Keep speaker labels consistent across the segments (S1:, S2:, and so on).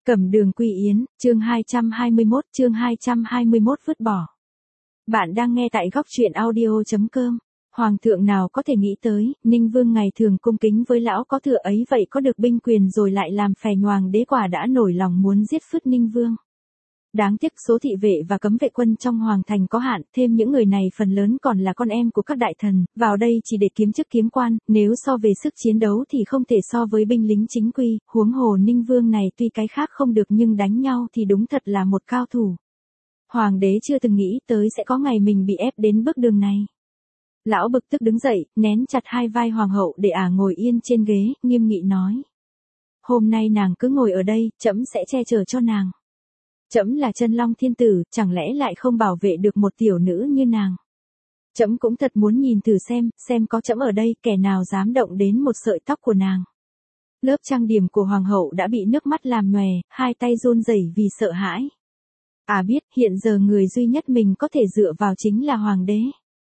S1: Cẩm Đường Quy Yến, chương 221 vứt bỏ. Bạn đang nghe tại góc truyện audio.com. Hoàng thượng nào có thể nghĩ tới, Ninh Vương ngày thường cung kính với lão có thừa ấy vậy có được binh quyền rồi lại làm phè nhoàng đế quả đã nổi lòng muốn giết phứt Ninh Vương. Đáng tiếc số thị vệ và cấm vệ quân trong hoàng thành có hạn, thêm những người này phần lớn còn là con em của các đại thần, vào đây chỉ để kiếm chức kiếm quan, nếu so về sức chiến đấu thì không thể so với binh lính chính quy, huống hồ Ninh Vương này tuy cái khác không được nhưng đánh nhau thì đúng thật là một cao thủ. Hoàng đế chưa từng nghĩ tới sẽ có ngày mình bị ép đến bước đường này. Lão bực tức đứng dậy, nén chặt hai vai hoàng hậu để ngồi yên trên ghế, nghiêm nghị nói. Hôm nay nàng cứ ngồi ở đây, trẫm sẽ che chở cho nàng. Trẫm là Chân Long Thiên Tử, chẳng lẽ lại không bảo vệ được một tiểu nữ như nàng. Trẫm cũng thật muốn nhìn thử xem có trẫm ở đây, kẻ nào dám động đến một sợi tóc của nàng. Lớp trang điểm của hoàng hậu đã bị nước mắt làm nhòe, hai tay run rẩy vì sợ hãi. Biết, hiện giờ người duy nhất mình có thể dựa vào chính là hoàng đế.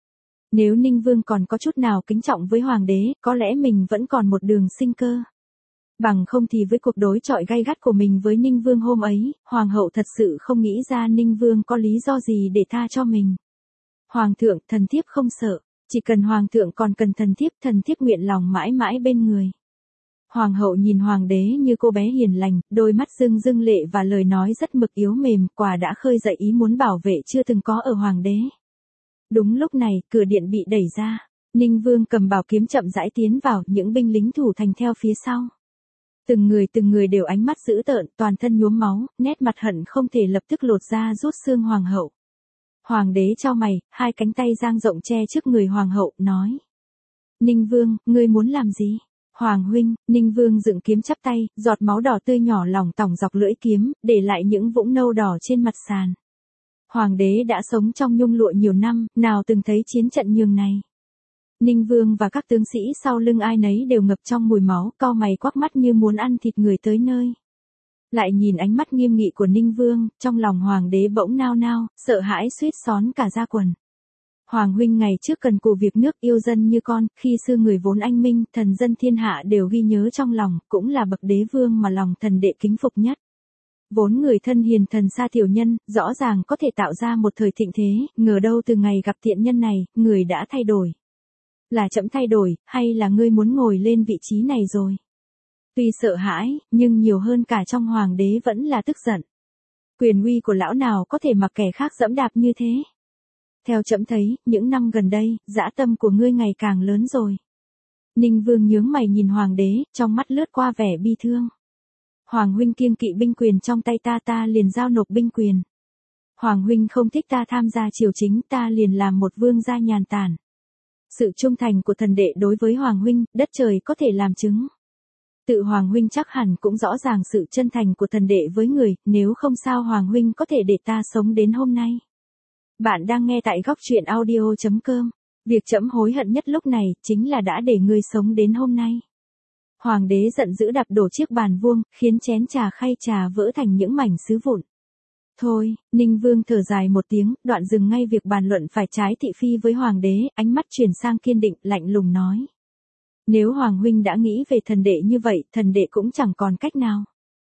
S1: Nếu Ninh Vương còn có chút nào kính trọng với hoàng đế, có lẽ mình vẫn còn một đường sinh cơ. Bằng không thì với cuộc đối chọi gay gắt của mình với Ninh Vương hôm ấy, hoàng hậu thật sự không nghĩ ra Ninh Vương có lý do gì để tha cho mình. Hoàng thượng, thần thiếp không sợ, chỉ cần hoàng thượng còn cần thần thiếp nguyện lòng mãi mãi bên người. Hoàng hậu nhìn hoàng đế như cô bé hiền lành, đôi mắt rưng rưng lệ và lời nói rất mực yếu mềm, quả đã khơi dậy ý muốn bảo vệ chưa từng có ở hoàng đế. Đúng lúc này, cửa điện bị đẩy ra, Ninh Vương cầm bảo kiếm chậm rãi tiến vào, những binh lính thủ thành theo phía sau. Từng người đều ánh mắt dữ tợn, toàn thân nhuốm máu, nét mặt hận không thể lập tức lột ra rút xương hoàng hậu. Hoàng đế chau mày, hai cánh tay dang rộng che trước người hoàng hậu, nói. Ninh Vương, ngươi muốn làm gì? Hoàng huynh, Ninh Vương dựng kiếm chắp tay, giọt máu đỏ tươi nhỏ lỏng tỏng dọc lưỡi kiếm, để lại những vũng nâu đỏ trên mặt sàn. Hoàng đế đã sống trong nhung lụa nhiều năm, nào từng thấy chiến trận nhường này. Ninh Vương và các tướng sĩ sau lưng ai nấy đều ngập trong mùi máu, cau mày quắc mắt như muốn ăn thịt người tới nơi. Lại nhìn ánh mắt nghiêm nghị của Ninh Vương, trong lòng hoàng đế bỗng nao nao, sợ hãi suýt xón cả da quần. Hoàng huynh ngày trước cần cù việc nước yêu dân như con, khi xưa người vốn anh minh, thần dân thiên hạ đều ghi nhớ trong lòng, cũng là bậc đế vương mà lòng thần đệ kính phục nhất. Vốn người thân hiền thần xa tiểu nhân, rõ ràng có thể tạo ra một thời thịnh thế, ngờ đâu từ ngày gặp tiện nhân này, người đã thay đổi. Là trẫm thay đổi, hay là ngươi muốn ngồi lên vị trí này rồi? Tuy sợ hãi, nhưng nhiều hơn cả trong hoàng đế vẫn là tức giận. Quyền uy của lão nào có thể mặc kẻ khác dẫm đạp như thế? Theo trẫm thấy, những năm gần đây, dã tâm của ngươi ngày càng lớn rồi. Ninh Vương nhướng mày nhìn hoàng đế, trong mắt lướt qua vẻ bi thương. Hoàng huynh kiêng kỵ binh quyền trong tay ta liền giao nộp binh quyền. Hoàng huynh không thích ta tham gia triều chính, ta liền làm một vương gia nhàn tản. Sự trung thành của thần đệ đối với Hoàng huynh, đất trời có thể làm chứng. Tự Hoàng huynh chắc hẳn cũng rõ ràng sự chân thành của thần đệ với người, nếu không sao Hoàng huynh có thể để ta sống đến hôm nay. Bạn đang nghe tại góc truyện audio.com. Việc trẫm hối hận nhất lúc này, chính là đã để ngươi sống đến hôm nay. Hoàng đế giận dữ đạp đổ chiếc bàn vuông, khiến chén trà khay trà vỡ thành những mảnh sứ vụn. Thôi, Ninh Vương thở dài một tiếng, đoạn dừng ngay việc bàn luận phải trái thị phi với hoàng đế, ánh mắt chuyển sang kiên định, lạnh lùng nói. Nếu hoàng huynh đã nghĩ về thần đệ như vậy, thần đệ cũng chẳng còn cách nào.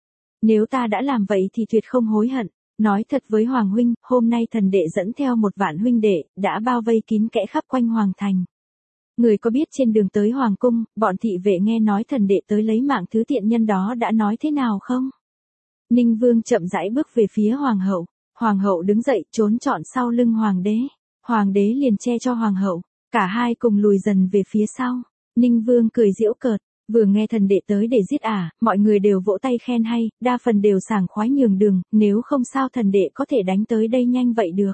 S1: Nếu ta đã làm vậy thì tuyệt không hối hận. Nói thật với hoàng huynh, hôm nay thần đệ dẫn theo 1.000 huynh đệ, đã bao vây kín kẽ khắp quanh hoàng thành. Người có biết trên đường tới hoàng cung, bọn thị vệ nghe nói thần đệ tới lấy mạng thứ tiện nhân đó đã nói thế nào không? Ninh Vương chậm rãi bước về phía hoàng hậu. Hoàng hậu đứng dậy, trốn trọn sau lưng hoàng đế. Hoàng đế liền che cho hoàng hậu. Cả hai cùng lùi dần về phía sau. Ninh Vương cười giễu cợt. Vừa nghe thần đệ tới để giết mọi người đều vỗ tay khen hay, đa phần đều sảng khoái nhường đường, nếu không sao thần đệ có thể đánh tới đây nhanh vậy được.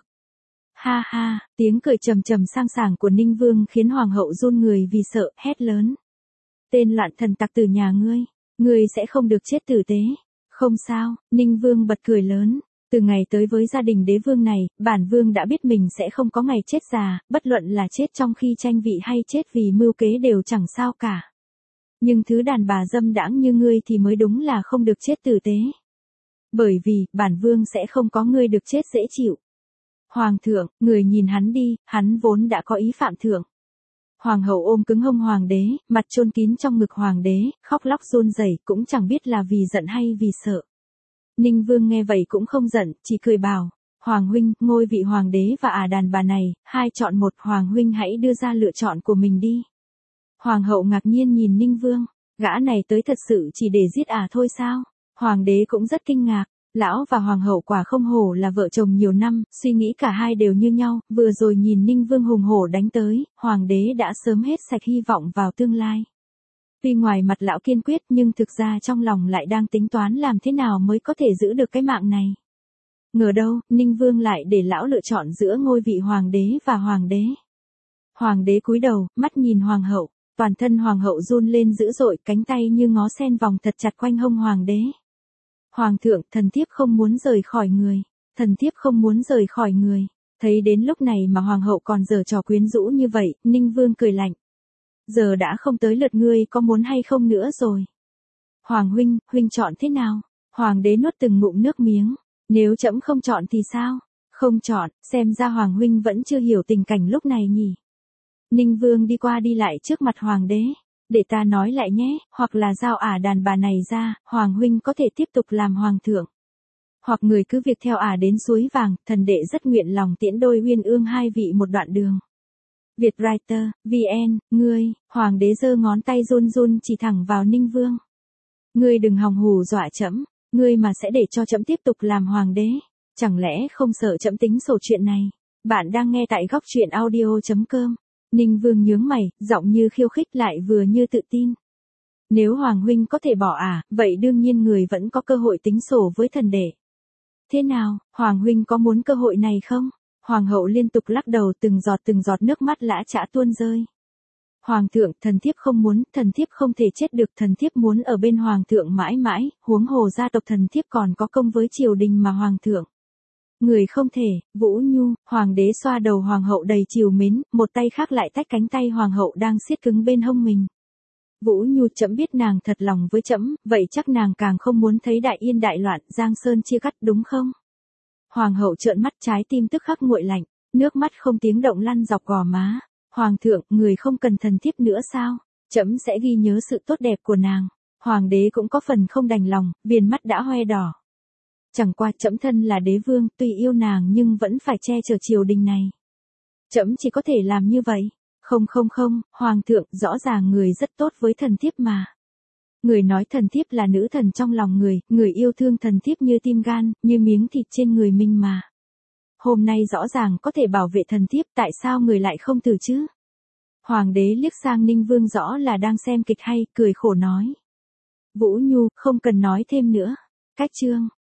S1: Ha ha, tiếng cười trầm trầm sang sảng của Ninh Vương khiến hoàng hậu run người vì sợ, hét lớn. Tên loạn thần tặc từ nhà ngươi sẽ không được chết tử tế. Không sao, Ninh Vương bật cười lớn. Từ ngày tới với gia đình đế vương này, bản vương đã biết mình sẽ không có ngày chết già, bất luận là chết trong khi tranh vị hay chết vì mưu kế đều chẳng sao cả. Nhưng thứ đàn bà dâm đãng như ngươi thì mới đúng là không được chết tử tế. Bởi vì, bản vương sẽ không có ngươi được chết dễ chịu. Hoàng thượng, người nhìn hắn đi, hắn vốn đã có ý phạm thượng. Hoàng hậu ôm cứng hông hoàng đế, mặt chôn kín trong ngực hoàng đế, khóc lóc run rẩy, cũng chẳng biết là vì giận hay vì sợ. Ninh Vương nghe vậy cũng không giận, chỉ cười bảo, Hoàng huynh, ngôi vị hoàng đế và đàn bà này, hai chọn một, Hoàng huynh hãy đưa ra lựa chọn của mình đi. Hoàng hậu ngạc nhiên nhìn Ninh Vương, gã này tới thật sự chỉ để giết thôi sao? Hoàng đế cũng rất kinh ngạc, lão và hoàng hậu quả không hổ là vợ chồng nhiều năm, suy nghĩ cả hai đều như nhau, vừa rồi nhìn Ninh Vương hùng hổ đánh tới, hoàng đế đã sớm hết sạch hy vọng vào tương lai. Tuy ngoài mặt lão kiên quyết nhưng thực ra trong lòng lại đang tính toán làm thế nào mới có thể giữ được cái mạng này. Ngờ đâu, Ninh Vương lại để lão lựa chọn giữa ngôi vị hoàng đế và hoàng đế. Hoàng đế cúi đầu, mắt nhìn hoàng hậu, toàn thân hoàng hậu run lên dữ dội, cánh tay như ngó sen vòng thật chặt quanh hông hoàng đế. Hoàng thượng, thần thiếp không muốn rời khỏi người, thần thiếp không muốn rời khỏi người. Thấy đến lúc này mà hoàng hậu còn giở trò quyến rũ như vậy, Ninh Vương cười lạnh. Giờ đã không tới lượt ngươi có muốn hay không nữa rồi. Hoàng huynh, huynh chọn thế nào? Hoàng đế nuốt từng ngụm nước miếng. Nếu trẫm không chọn thì sao? Không chọn, xem ra hoàng huynh vẫn chưa hiểu tình cảnh lúc này nhỉ. Ninh Vương đi qua đi lại trước mặt hoàng đế. Để ta nói lại nhé, hoặc là giao đàn bà này ra, hoàng huynh có thể tiếp tục làm hoàng thượng. Hoặc người cứ việc theo đến suối vàng, thần đệ rất nguyện lòng tiễn đôi uyên ương hai vị một đoạn đường. Vietwriter, VN, ngươi, hoàng đế giơ ngón tay run run chỉ thẳng vào Ninh Vương. Ngươi đừng hòng hù dọa trẫm, ngươi mà sẽ để cho trẫm tiếp tục làm hoàng đế, chẳng lẽ không sợ trẫm tính sổ chuyện này. Bạn đang nghe tại góc truyện audio.com. Ninh Vương nhướng mày, giọng như khiêu khích lại vừa như tự tin. Nếu hoàng huynh có thể bỏ vậy đương nhiên người vẫn có cơ hội tính sổ với thần đệ. Thế nào, hoàng huynh có muốn cơ hội này không? Hoàng hậu liên tục lắc đầu, từng giọt nước mắt lã chã tuôn rơi. Hoàng thượng, thần thiếp không muốn, thần thiếp không thể chết được, thần thiếp muốn ở bên hoàng thượng mãi mãi, huống hồ gia tộc thần thiếp còn có công với triều đình mà hoàng thượng. Người không thể, Vũ Nhu, hoàng đế xoa đầu hoàng hậu đầy trìu mến, một tay khác lại tách cánh tay hoàng hậu đang siết cứng bên hông mình. Vũ Nhu, trẫm biết nàng thật lòng với trẫm, vậy chắc nàng càng không muốn thấy đại yên đại loạn, Giang Sơn chia cắt đúng không? Hoàng hậu trợn mắt, trái tim tức khắc nguội lạnh, nước mắt không tiếng động lăn dọc gò má. Hoàng thượng, người không cần thần thiếp nữa sao? Trẫm sẽ ghi nhớ sự tốt đẹp của nàng. Hoàng đế cũng có phần không đành lòng, viền mắt đã hoe đỏ. Chẳng qua trẫm thân là đế vương, tuy yêu nàng nhưng vẫn phải che chở triều đình này. Trẫm chỉ có thể làm như vậy. Không, hoàng thượng, rõ ràng người rất tốt với thần thiếp mà. Người nói thần thiếp là nữ thần trong lòng người yêu thương thần thiếp như tim gan, như miếng thịt trên người mình mà. Hôm nay rõ ràng có thể bảo vệ thần thiếp, tại sao người lại không từ chứ? Hoàng đế liếc sang Ninh Vương rõ là đang xem kịch hay, cười khổ nói. Vũ Nhu, không cần nói thêm nữa. Cách chương.